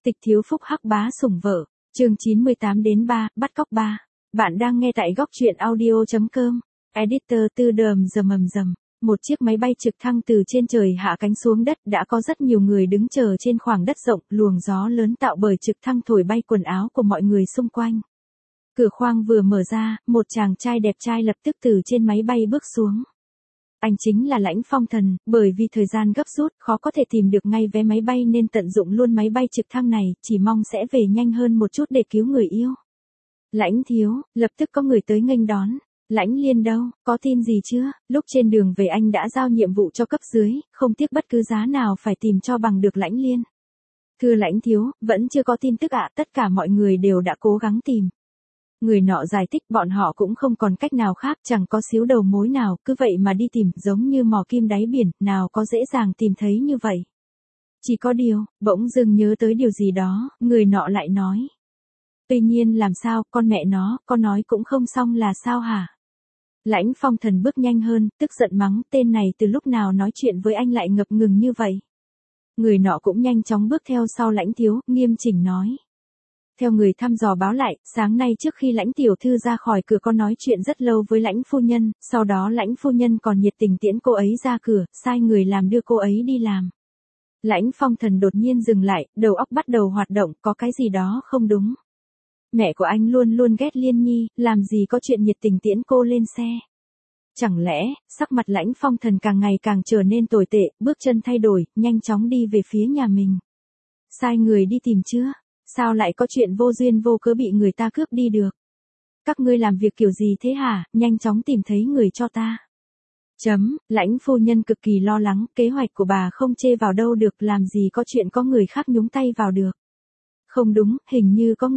Tịch thiếu phúc hắc bá sủng vợ, chương 98-3, bắt cóc 3. Bạn đang nghe tại góc truyện audio.com. Editor Tư Đờm Dầm Mầm Dầm. Một chiếc máy bay trực thăng từ trên trời hạ cánh xuống đất, đã có rất nhiều người đứng chờ trên khoảng đất rộng, luồng gió lớn tạo bởi trực thăng thổi bay quần áo của mọi người xung quanh. Cửa khoang vừa mở ra, một chàng trai đẹp trai lập tức từ trên máy bay bước xuống. Anh chính là Lãnh Phong Thần, bởi vì thời gian gấp rút, khó có thể tìm được ngay vé máy bay nên tận dụng luôn máy bay trực thăng này, chỉ mong sẽ về nhanh hơn một chút để cứu người yêu. Lãnh thiếu, lập tức có người tới nghênh đón. Lãnh Liên đâu, có tin gì chưa? Lúc trên đường về anh đã giao nhiệm vụ cho cấp dưới, không tiếc bất cứ giá nào phải tìm cho bằng được Lãnh Liên. Thưa Lãnh thiếu, vẫn chưa có tin tức ạ, tất cả mọi người đều đã cố gắng tìm. Người nọ giải thích bọn họ cũng không còn cách nào khác, chẳng có xíu đầu mối nào, cứ vậy mà đi tìm, giống như mò kim đáy biển, nào có dễ dàng tìm thấy như vậy. Chỉ có điều, bỗng dưng nhớ tới điều gì đó, người nọ lại nói. Tuy nhiên làm sao, con mẹ nó, con nói cũng không xong là sao hả? Lãnh Phong Thần bước nhanh hơn, tức giận mắng, tên này từ lúc nào nói chuyện với anh lại ngập ngừng như vậy. Người nọ cũng nhanh chóng bước theo sau Lãnh thiếu, nghiêm chỉnh nói. Theo người thăm dò báo lại, sáng nay trước khi Lãnh tiểu thư ra khỏi cửa có nói chuyện rất lâu với Lãnh phu nhân, sau đó Lãnh phu nhân còn nhiệt tình tiễn cô ấy ra cửa, sai người làm đưa cô ấy đi làm. Lãnh Phong Thần đột nhiên dừng lại, đầu óc bắt đầu hoạt động, có cái gì đó không đúng. Mẹ của anh luôn luôn ghét Liên Nhi, làm gì có chuyện nhiệt tình tiễn cô lên xe. Chẳng lẽ, sắc mặt Lãnh Phong Thần càng ngày càng trở nên tồi tệ, bước chân thay đổi, nhanh chóng đi về phía nhà mình. Sai người đi tìm chưa? Sao lại có chuyện vô duyên vô cớ bị người ta cướp đi được? Các ngươi làm việc kiểu gì thế hả? Nhanh chóng tìm thấy người cho ta. Lãnh phu nhân cực kỳ lo lắng, kế hoạch của bà không chê vào đâu được, làm gì có chuyện có người khác nhúng tay vào được. Không đúng, hình như có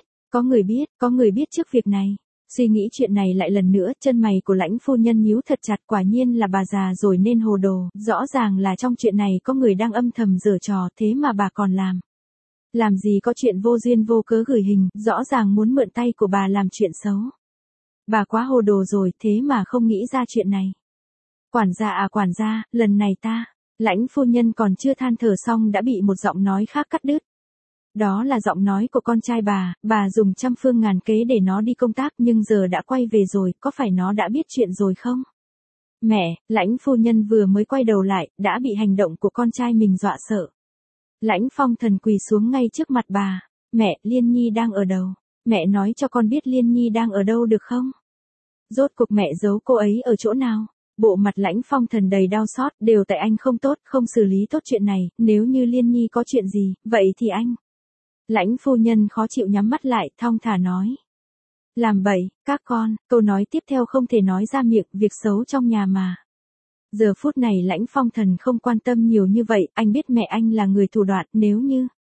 người biết trước việc này. Suy nghĩ chuyện này lại lần nữa, chân mày của Lãnh phu nhân nhíu thật chặt, quả nhiên là bà già rồi nên hồ đồ, rõ ràng là trong chuyện này có người đang âm thầm giở trò, thế mà bà còn làm. Làm gì có chuyện vô duyên vô cớ gửi hình, rõ ràng muốn mượn tay của bà làm chuyện xấu. Bà quá hồ đồ rồi, thế mà không nghĩ ra chuyện này. Quản gia, lần này ta, Lãnh phu nhân còn chưa than thở xong đã bị một giọng nói khác cắt đứt. Đó là giọng nói của con trai bà dùng trăm phương ngàn kế để nó đi công tác nhưng giờ đã quay về rồi, có phải nó đã biết chuyện rồi không? Mẹ, Lãnh phu nhân vừa mới quay đầu lại, đã bị hành động của con trai mình dọa sợ. Lãnh Phong Thần quỳ xuống ngay trước mặt bà. Mẹ, Liên Nhi đang ở đâu? Mẹ nói cho con biết Liên Nhi đang ở đâu được không? Rốt cuộc mẹ giấu cô ấy ở chỗ nào? Bộ mặt Lãnh Phong Thần đầy đau xót, đều tại anh không tốt, không xử lý tốt chuyện này, nếu như Liên Nhi có chuyện gì, vậy thì anh. Lãnh phu nhân khó chịu nhắm mắt lại, thong thả nói. Làm bậy, các con, câu nói tiếp theo không thể nói ra miệng, việc xấu trong nhà mà. Giờ phút này Lãnh Phong Thần không quan tâm nhiều như vậy, anh biết mẹ anh là người thủ đoạn, nếu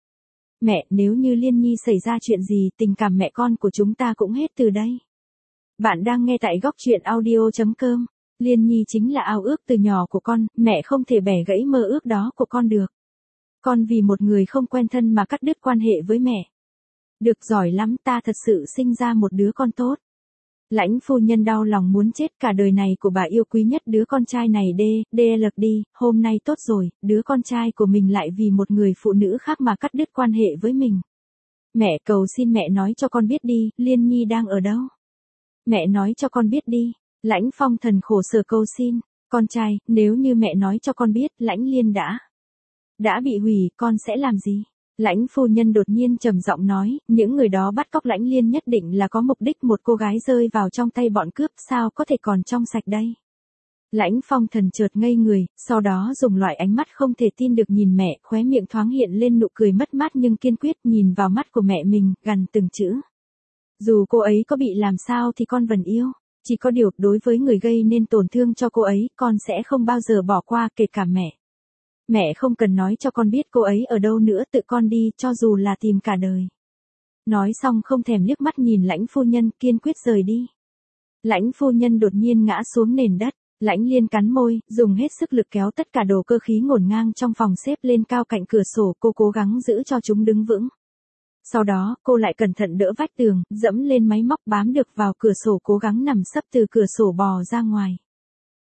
như Liên Nhi xảy ra chuyện gì, tình cảm mẹ con của chúng ta cũng hết từ đây. Bạn đang nghe tại góc truyện audio.com. Liên Nhi chính là ao ước từ nhỏ của con, mẹ không thể bẻ gãy mơ ước đó của con được. Con vì một người không quen thân mà cắt đứt quan hệ với mẹ. Được giỏi lắm, ta thật sự sinh ra một đứa con tốt. Lãnh phu nhân đau lòng muốn chết, cả đời này của bà yêu quý nhất đứa con trai này lật đi, hôm nay tốt rồi, đứa con trai của mình lại vì một người phụ nữ khác mà cắt đứt quan hệ với mình. Mẹ cầu xin mẹ nói cho con biết đi, Liên Nhi đang ở đâu? Mẹ nói cho con biết đi. Lãnh Phong Thần khổ sở cầu xin, con trai, nếu như mẹ nói cho con biết, Lãnh Liên đã bị hủy, con sẽ làm gì? Lãnh phu nhân đột nhiên trầm giọng nói, những người đó bắt cóc Lãnh Liên nhất định là có mục đích, một cô gái rơi vào trong tay bọn cướp, sao có thể còn trong sạch đây? Lãnh Phong Thần chợt ngây người, sau đó dùng loại ánh mắt không thể tin được nhìn mẹ, khóe miệng thoáng hiện lên nụ cười mất mát nhưng kiên quyết, nhìn vào mắt của mẹ mình, gằn từng chữ. Dù cô ấy có bị làm sao thì con vẫn yêu. Chỉ có điều, đối với người gây nên tổn thương cho cô ấy, con sẽ không bao giờ bỏ qua, kể cả mẹ. Mẹ không cần nói cho con biết cô ấy ở đâu nữa, tự con đi, cho dù là tìm cả đời. Nói xong không thèm liếc mắt nhìn Lãnh phu nhân, kiên quyết rời đi. Lãnh phu nhân đột nhiên ngã xuống nền đất, Lãnh Liên cắn môi, dùng hết sức lực kéo tất cả đồ cơ khí ngổn ngang trong phòng xếp lên cao cạnh cửa sổ, cô cố gắng giữ cho chúng đứng vững. Sau đó, cô lại cẩn thận đỡ vách tường, dẫm lên máy móc bám được vào cửa sổ, cố gắng nằm sấp từ cửa sổ bò ra ngoài.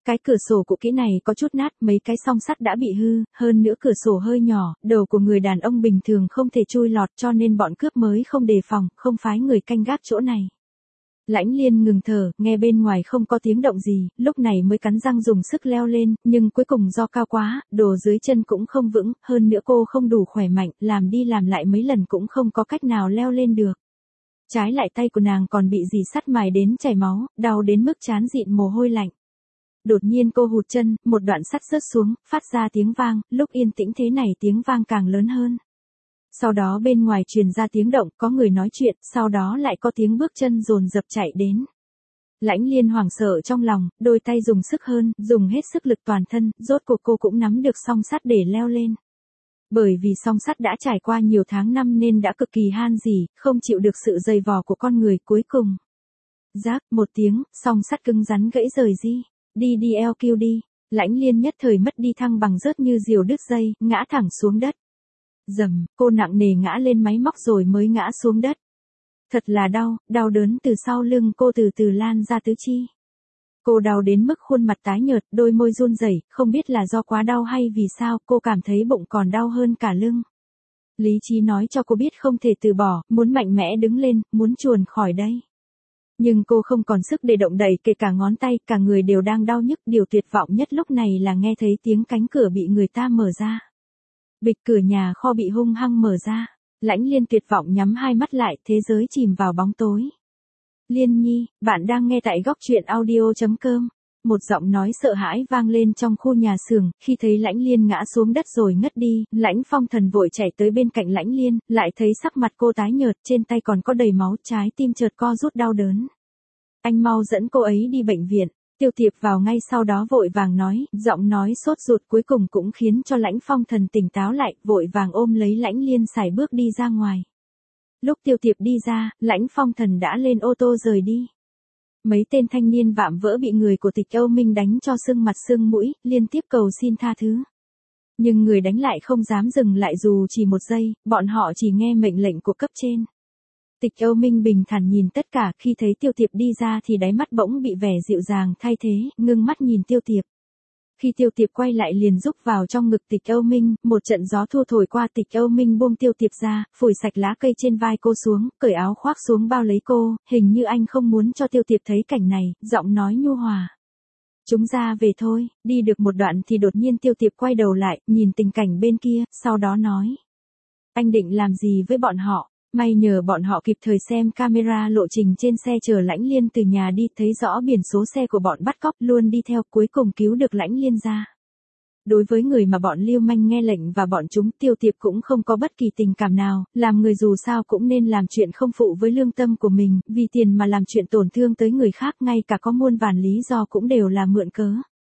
Cái cửa sổ cũ kỹ này có chút nát, mấy cái song sắt đã bị hư, hơn nữa cửa sổ hơi nhỏ, đầu của người đàn ông bình thường không thể chui lọt cho nên bọn cướp mới không đề phòng, không phái người canh gác chỗ này. Lãnh Liên ngừng thở, nghe bên ngoài không có tiếng động gì, lúc này mới cắn răng dùng sức leo lên, nhưng cuối cùng do cao quá, đồ dưới chân cũng không vững, hơn nữa cô không đủ khỏe mạnh, làm đi làm lại mấy lần cũng không có cách nào leo lên được. Trái lại tay của nàng còn bị dì sắt mài đến chảy máu, đau đến mức trán dịn mồ hôi lạnh. Đột nhiên cô hụt chân, một đoạn sắt rớt xuống, phát ra tiếng vang, lúc yên tĩnh thế này tiếng vang càng lớn hơn. Sau đó bên ngoài truyền ra tiếng động, có người nói chuyện, sau đó lại có tiếng bước chân dồn dập chạy đến. Lãnh Liên hoảng sợ trong lòng, đôi tay dùng sức hơn, dùng hết sức lực toàn thân, rốt cuộc cô cũng nắm được song sắt để leo lên. Bởi vì song sắt đã trải qua nhiều tháng năm nên đã cực kỳ han rỉ, không chịu được sự dày vò của con người cuối cùng. Rác, một tiếng, song sắt cứng rắn gãy rời đi. Đi LQ đi. Lãnh Liên nhất thời mất đi thăng bằng rớt như diều đứt dây, ngã thẳng xuống đất. Dầm, cô nặng nề ngã lên máy móc rồi mới ngã xuống đất. Thật là đau, đau đớn từ sau lưng cô từ từ lan ra tứ chi. Cô đau đến mức khuôn mặt tái nhợt, đôi môi run rẩy, không biết là do quá đau hay vì sao, cô cảm thấy bụng còn đau hơn cả lưng. Lý trí nói cho cô biết không thể từ bỏ, muốn mạnh mẽ đứng lên, muốn chuồn khỏi đây. Nhưng cô không còn sức để động đậy, kể cả ngón tay, cả người đều đang đau nhức, điều tuyệt vọng nhất lúc này là nghe thấy tiếng cánh cửa bị người ta mở ra. Bịch, cửa nhà kho bị hung hăng mở ra. Lãnh Liên tuyệt vọng nhắm hai mắt lại, thế giới chìm vào bóng tối. Liên Nhi, bạn đang nghe tại góc truyện audio.com. Một giọng nói sợ hãi vang lên trong khu nhà xưởng, khi thấy Lãnh Liên ngã xuống đất rồi ngất đi, Lãnh Phong Thần vội chạy tới bên cạnh Lãnh Liên, lại thấy sắc mặt cô tái nhợt, trên tay còn có đầy máu, trái tim chợt co rút đau đớn. Anh mau dẫn cô ấy đi bệnh viện. Tiêu Tiệp vào ngay sau đó vội vàng nói, giọng nói sốt ruột cuối cùng cũng khiến cho Lãnh Phong Thần tỉnh táo lại, vội vàng ôm lấy Lãnh Liên sải bước đi ra ngoài. Lúc Tiêu Tiệp đi ra, Lãnh Phong Thần đã lên ô tô rời đi. Mấy tên thanh niên vạm vỡ bị người của Tịch Âu Minh đánh cho sưng mặt sưng mũi, liên tiếp cầu xin tha thứ. Nhưng người đánh lại không dám dừng lại dù chỉ một giây, bọn họ chỉ nghe mệnh lệnh của cấp trên. Tịch Âu Minh bình thản nhìn tất cả, khi thấy Tiêu Tiệp đi ra thì đáy mắt bỗng bị vẻ dịu dàng thay thế, ngưng mắt nhìn Tiêu Tiệp. Khi Tiêu Tiệp quay lại liền rúc vào trong ngực Tịch Âu Minh, một trận gió thua thổi qua, Tịch Âu Minh buông Tiêu Tiệp ra, phủi sạch lá cây trên vai cô xuống, cởi áo khoác xuống bao lấy cô, hình như anh không muốn cho Tiêu Tiệp thấy cảnh này, giọng nói nhu hòa. Chúng ra về thôi. Đi được một đoạn thì đột nhiên Tiêu Tiệp quay đầu lại, nhìn tình cảnh bên kia, sau đó nói. Anh định làm gì với bọn họ? May nhờ bọn họ kịp thời xem camera lộ trình trên xe chờ Lãnh Liên từ nhà đi, thấy rõ biển số xe của bọn bắt cóc, luôn đi theo, cuối cùng cứu được Lãnh Liên ra. Đối với người mà bọn lưu manh nghe lệnh và bọn chúng, Tiêu Tiệp cũng không có bất kỳ tình cảm nào, làm người dù sao cũng nên làm chuyện không phụ với lương tâm của mình, vì tiền mà làm chuyện tổn thương tới người khác, ngay cả có muôn vàn lý do cũng đều là mượn cớ.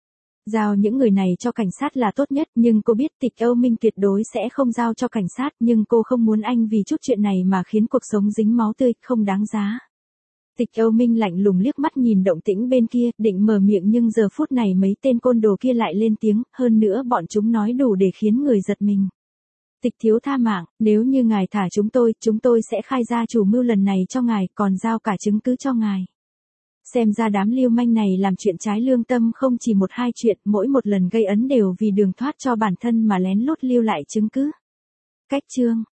Giao những người này cho cảnh sát là tốt nhất, nhưng cô biết Tịch Âu Minh tuyệt đối sẽ không giao cho cảnh sát, nhưng cô không muốn anh vì chút chuyện này mà khiến cuộc sống dính máu tươi, không đáng giá. Tịch Âu Minh lạnh lùng liếc mắt nhìn động tĩnh bên kia, định mở miệng nhưng giờ phút này mấy tên côn đồ kia lại lên tiếng, hơn nữa bọn chúng nói đủ để khiến người giật mình. Tịch thiếu tha mạng, nếu như ngài thả chúng tôi sẽ khai ra chủ mưu lần này cho ngài, còn giao cả chứng cứ cho ngài. Xem ra đám lưu manh này làm chuyện trái lương tâm không chỉ một hai chuyện, mỗi một lần gây ấn đều vì đường thoát cho bản thân mà lén lút lưu lại chứng cứ. Cách chương